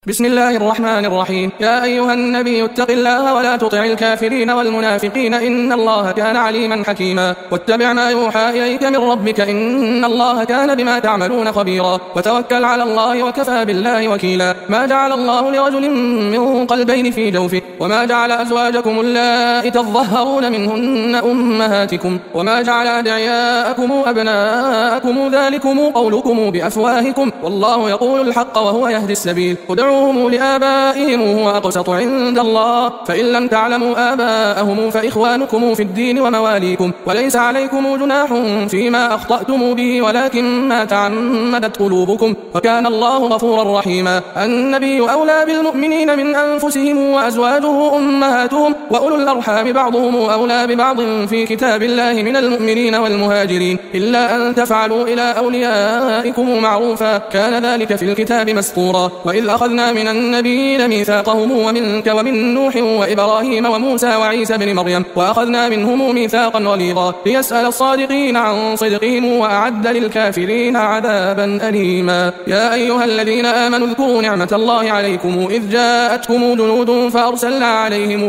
بسم الله الرحمن الرحيم. يا أيها النبي اتق الله ولا تطع الكافرين والمنافقين إن الله كان عليما حكيما. واتبع ما يوحى إليك من ربك إن الله كان بما تعملون خبيرا. وتوكل على الله وكفى بالله وكيلا. ما جعل الله لرجل من قلبين في جوفه وما جعل أزواجكم اللائي تظهرون منهن أمهاتكم وما جعل أدعياءكم أبناءكم ذلكم قولكم بأفواهكم والله يقول الحق وهو يهدي السبيل. ادعوهم لآبائهم هو أقسط عند الله فإن لم تعلموا آباءهم فإخوانكم في الدين ومواليكم وليس عليكم جناح فيما أخطأتم به ولكن ما تعمدت قلوبكم وكان الله غفورا رحيما. النبي أولى بالمؤمنين من أنفسهم وأزواجه أمهاتهم وأولو الأرحام بعضهم أولى ببعض في كتاب الله من المؤمنين والمهاجرين إلا أن تفعلوا إلى أوليائكم معروفا كان ذلك في الكتاب مسطورا. وإذ أخذنا من النبيين ميثاقهم ومنك ومن نوح وإبراهيم وموسى وعيسى بن مريم وأخذنا منهم ميثاقا غليظا ليسأل الصادقين عن صدقهم وأعد للكافرين عذابا أليما. يا أيها الذين آمنوا اذكروا نعمة الله عليكم إذ جاءتكم جنود فأرسلنا عليهم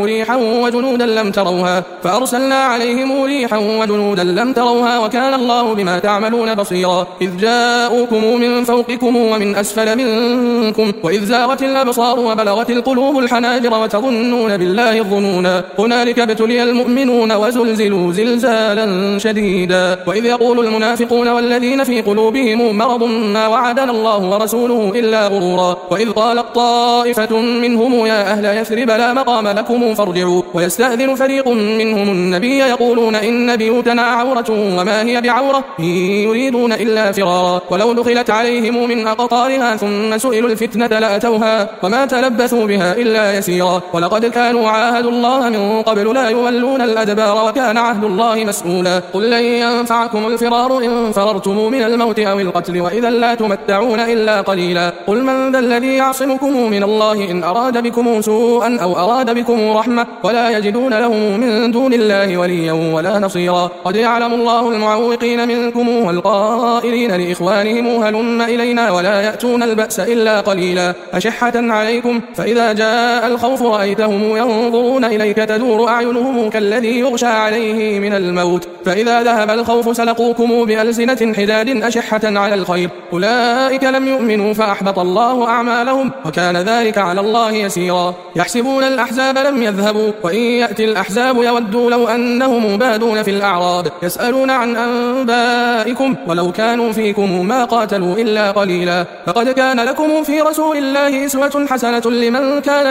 ريحا وجنودا لم تروها وكان الله بما تعملون بصيرا. إذ جاءوكم من فوقكم ومن أسفل منكم وإذ زاغت الأبصار وبلغت القلوب الحناجر وتظنون بالله الظنونا هنالك ابتلي المؤمنون وزلزلوا زلزالا شديدا. وإذ يقول المنافقون والذين في قلوبهم مرض ما وعدنا الله ورسوله إلا غرورا. وإذ قالت طائفة منهم يا أهل يثرب لا مقام لكم فارجعوا ويستأذن فريق منهم النبي يقولون إن بيوتنا عورة وما هي بعورة إن يريدون إلا فرارا. ولو دخلت عليهم من أقطارها ثم سئلوا الفتنة لأتوها وما تلبثوا بها إلا يسيرا. ولقد كانوا عاهدوا الله من قبل لا يولون الأدبار وكان عهد الله مسؤولا. قل لن ينفعكم الفرار إن فررتم من الموت أو القتل وإذا لا تمتعون إلا قليلا. قل من ذا الذي يعصمكم من الله إن أراد بكم سوءا أو أراد بكم رحمة ولا يجدون له من دون الله وليا ولا نصيرا. قد يعلم الله المعوقين منكم والقائلين لإخوانهم هلم إلينا ولا يأتون البأس إلا قليلا أشحة عليكم فإذا جاء الخوف رأيتهم ينظرون إليك تدور أعينهم كالذي يغشى عليه من الموت فإذا ذهب الخوف سلقوكم بألسنة حداد أشحة على الخير أولئك لم يؤمنوا فأحبط الله أعمالهم وكان ذلك على الله يسيرا. يحسبون الأحزاب لم يذهبوا وإن يأتي الأحزاب يودوا لو أنهم بادون في الأعراب يسألون عن أنبائكم ولو كانوا فيكم ما قاتلوا إلا قليلا. فقد كان لكم في رسول الله أسوة حسنة لمن كان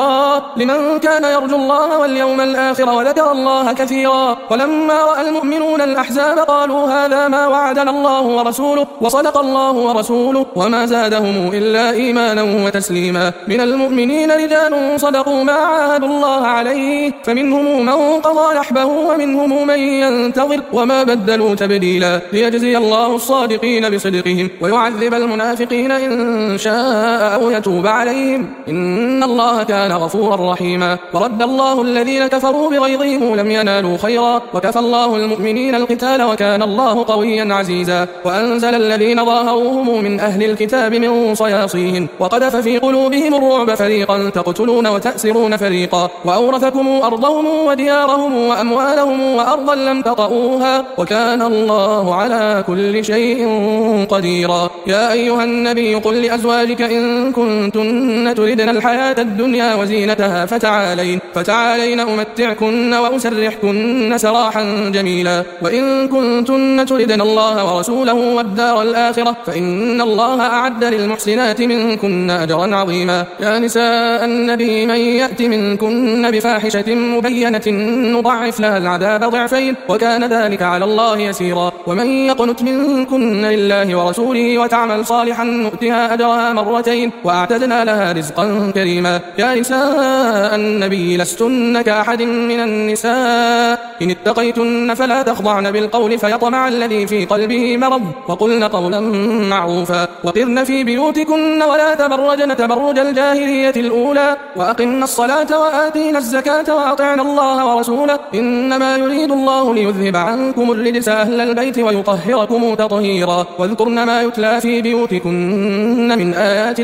يرجو الله واليوم الآخر وذكر الله كثيرا. ولما رأى المؤمنون الأحزاب قالوا هذا ما وعدنا الله ورسوله وصدق الله ورسوله وما زادهم إلا إيمانا وتسليما. من المؤمنين رجال صدقوا ما عاهدوا الله عليه فمنهم من قضى نحبه ومنهم من ينتظر وما بدلوا تبديلا. ليجزي الله الصادقين بصدقهم ويعذب المنافقين إن شاء أو يتوب عليهم إن الله كان غفورا رحيما. ورد الله الذين كفروا بغيظهم لم ينالوا خيرا وكفى الله المؤمنين القتال وكان الله قويا عزيزا. وأنزل الذين ظاهروهم من أهل الكتاب من صياصيهم وقذف في قلوبهم الرعب فريقا تقتلون وتأسرون فريقا وأورثكم أرضهم وديارهم وأموالهم وأرضا لم تطئوها وكان الله على كل شيء قديرا. يا أيها النبي قل لأزواجك إن كنتن تردن الحياة الدنيا وزينتها فتعالين أمتعكن وأسرحكن سراحا جميلا. وإن كنتن تردن الله ورسوله والدار الآخرة فإن الله أعد للمحسنات منكن أجرا عظيما. يا نساء النبي من يأت منكن بفاحشة مبينة نضعف لها العذاب ضعفين وكان ذلك على الله يسيرا. ومن يقنت منكن لله ورسوله وتعمل صالحا نؤتها أجرها مرتين وأعتدنا لها رزقا كريما. يا نساء النبي لستن كأحد من النساء إن اتقيتن فلا تخضعن بالقول فيطمع الذي في قلبه مرض وقلن قولا معروفا. وقرن في بيوتكن ولا تبرجن تبرج الجاهلية الأولى وأقمن الصلاة وآتينا الزكاة وأطعن الله ورسوله إنما يريد الله ليذهب عنكم الرجس أهل البيت ويطهركم تطهيرا. واذكرن ما يتلى في بيوتكن من آيات الله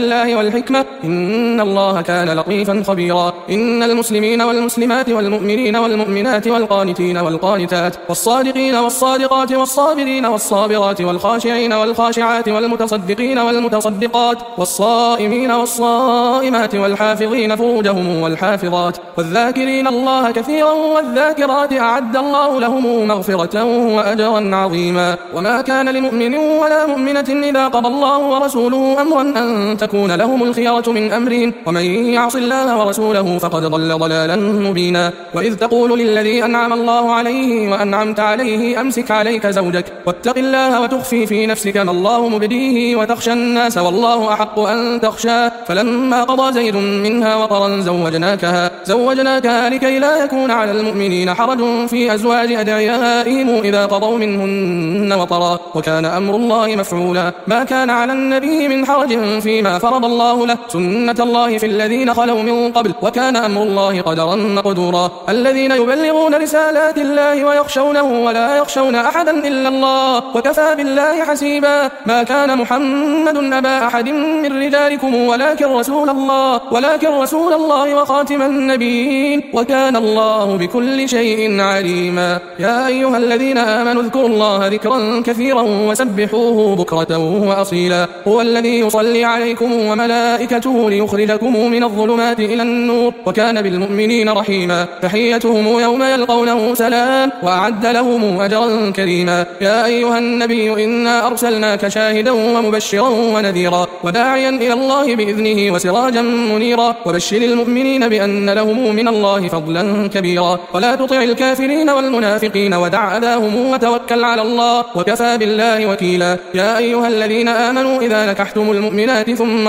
والحكمة إن الله كان لطيفا خبيرا. إن المسلمين والمسلمات والمؤمنين والمؤمنات والقانتين والقانتات والصادقين والصادقات والصابرين والصابرات والخاشعين والخاشعات والمتصدقين والمتصدقات والصائمين والصائمات والحافظين فروجهم والحافظات والذاكرين الله كثيرا والذاكرات أعد الله لهم مغفرة وأجرا عظيما. وما كان لمؤمن ولا مؤمنة إذا قضى الله ورسوله أمرا أن تكون لهم الخيرة من أمرهم ومن يعص الله ورسوله فقد ضل ضلالا مبينا. وإذ تقول للذي أنعم الله عليه وأنعمت عليه أمسك عليك زوجك واتق الله وتخفي في نفسك ما الله مبديه وتخشى الناس والله أحق أن تخشى فلما قضى زيد منها وطرا زوجناكها لكي لا يكون على المؤمنين حرج في أزواج أدعيائهم إذا قضوا منهن وطرا وكان أمر الله مفعولا. ما كان على النبي من حرج فيما فرض الله له سنة الله في الذين خلوا من قبل وكان أمر الله قدرا مقدورا. الذين يبلغون رسالات الله ويخشونه ولا يخشون أحدا إلا الله وكفى بالله حسيبا. ما كان محمد أبا أحد من رجالكم ولكن رسول الله وخاتم النبيين وكان الله بكل شيء عليما. يا أيها الذين آمنوا اذكروا الله ذكرا كثيرا وسبحوه بكرة وأصيلا. هو الذي يصلي عليكم وملائكته ليخرجكم من الظلمات إلى النور وكان بالمؤمنين رحيما. تحيتهم يوم يلقونه سلام وأعد لهم أجرا كريما. يا أيها النبي إنا أرسلناك شاهدا ومبشرا ونذيرا وداعيا إلى الله بإذنه وسراجا منيرا وبشر المؤمنين بأن لهم من الله فضلا كبيرا. ولا تطع الكافرين والمنافقين ودع أذاهم وتوكل على الله وكفى بالله وكيلا. يا أيها الذين آمنوا إذا نكحتم المؤمنات ثم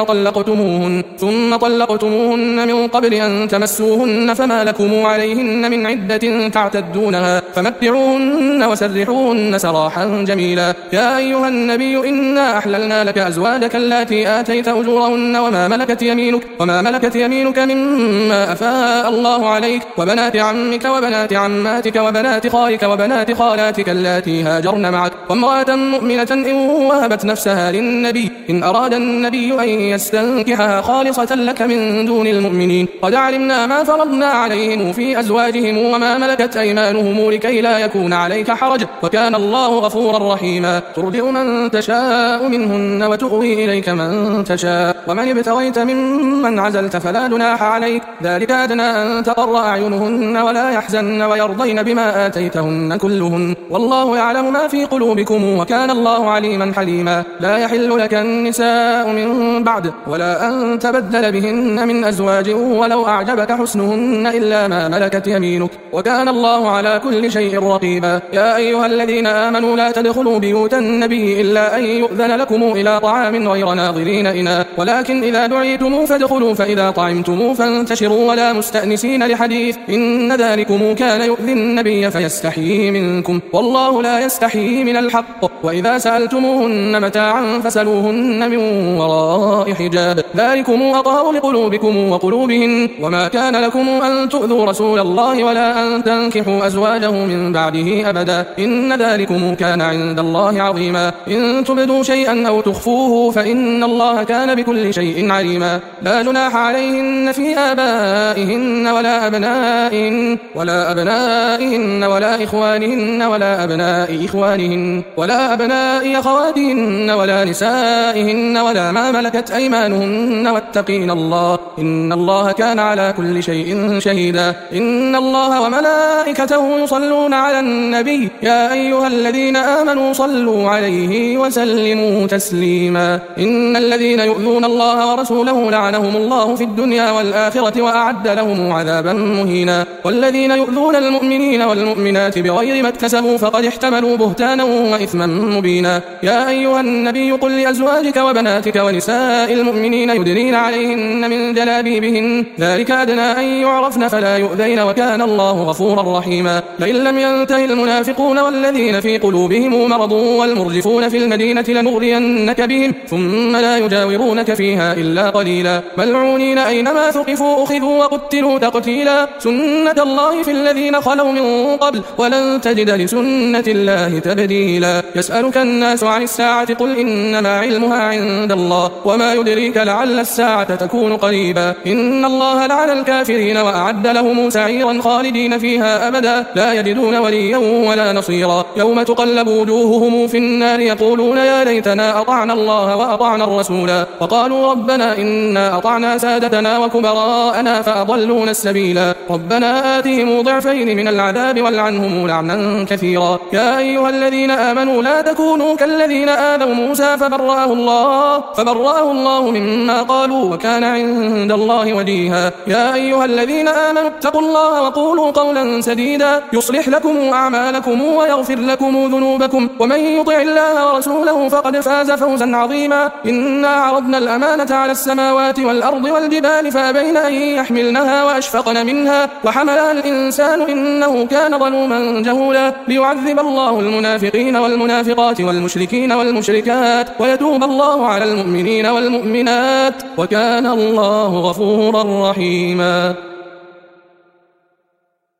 طلقتموهن من قبل أن تمسوهن فما لكم عليهن من عدة تعتدونها فمتعوهن وسرحوهن سراحا جميلا. يا أيها النبي إنا أحللنا لك أزواجك اللاتي آتيت أجورهن وما ملكت يمينك مما أفاء الله عليك وبنات عمك وبنات عماتك وبنات خالك وبنات خالاتك اللاتي هاجرن معك وامرأة مؤمنة إن وهبت نفسها للنبي إن أراد النبي أن يستنكحها خالصة لك من دون المؤمنين قد علمنا ما فرضنا عليهم في أزواجهم وما ملكت أيمانهم لكي لا يكون عليك حرج وكان الله غفورا رحيما. ترجع من تشاء منهن وتؤوي إليك من تشاء ومن ابتغيت ممن عزلت فلا جناح عليك ذلك أدنى أن تقر أعينهن ولا يحزن ويرضين بما آتيتهن كلهن والله يعلم ما في قلوبكم وكان الله عليما حليما. لا يحل لك النساء من بعد ولا أن تبدل بهن من أزواج ولو أعجبك حسنهن إلا ما ملكت يمينك وكان الله على كل شيء رقيبا. يا أيها الذين آمنوا لا تدخلوا بيوت النبي إلا أن يؤذن لكم إلى طعام غير ناظرين إناه ولكن إذا دعيتم فادخلوا فإذا طعمتم فانتشروا ولا مستأنسين لحديث إن ذلكم كان يؤذي النبي فيستحيي منكم والله لا يستحيي من الحق. وإذا سألتموهن متاعا فسلوهن من وراء حجاب ذلكم أطهر لقلوبكم وقلوبهن. وما كان لكم أن تؤذوا رسول الله ولا أن تنكحوا أزواجه من بعده أبدا إن ذلكم كان عند الله عظيما. إن تبدوا شيئا أو تخفوه فإن الله كان بكل شيء عليما. لا جناح عليهن في آبائهن ولا أبنائهن ولا إخوانهن ولا أبناء إخوانهن ولا أبناء أخواتهن ولا نسائهن ولا ما ملكت أيمانهن واتقين الله إن الله كان على كل شيء شهيدا. إن الله وملائكته يصلون على النبي يا أيها الذين آمنوا صلوا عليه وسلموا تسليما. إن الذين يؤذون الله ورسوله لعنهم الله في الدنيا والآخرة وأعد لهم عذابا مهينا. والذين يؤذون المؤمنين والمؤمنات بغير ما اكتسبوا فقد احتملوا بهتانا وإثما مبينا. يا أيها النبي قل لأزواجك وبناتك ونساء المؤمنين يدنين عليهن من جلابيبهن ذلك أدنى أن يعرفن فلا يؤذين وكان الله غفورا رحيما. لئن لم ينته المنافقون والذين في قلوبهم مرض والمرجفون في المدينة لنغرينك بهم ثم لا يجاورونك فيها إلا قليلا ملعونين أينما ثقفوا أخذوا وقتلوا تقتيلا. سنة الله في الذين خلوا من قبل ولن تجد لسنة الله تبديلا. يسألك الناس عن الساعة قل إنما علمها عند الله وما يدريك لعل الساعة تكون قريبا إن الله لعن الكافرين وأعد لهم سعيرا خالدين فيها أبدا لا يجدون وليا ولا نصيرا يوم تقلب وجوههم في النار يقولون يا ليتنا أطعنا الله وأطعنا الرسولا وقالوا ربنا إنا أطعنا سادتنا وكبراءنا فأضلونا السبيلا ربنا آتهم ضعفين من العذاب والعنهم لعنا كثيرا يا أيها الذين آمنوا لا تكونوا كالذين آذوا موسى فبرأه الله مما قالوا وكان عند الله وجيها يا أيها الذين آمنوا اتقوا الله وقولوا قولا سديدا يصلح لكم أعمالكم ويغفر لكم ذنوبكم ومن يطع الله ورسوله فقد فاز فوزا عظيما إنا عرضنا الأمانة على السماوات والأرض والجبال فأبين أن يحملنها وأشفقن منها وحملها الإنسان إنه كان ظلوما جهولا ليعذب الله المنافقين والمنافقات والمشركين والمشركات ويتوب الله على المؤمنين والمؤمنات وكان الله غفورا رحيما.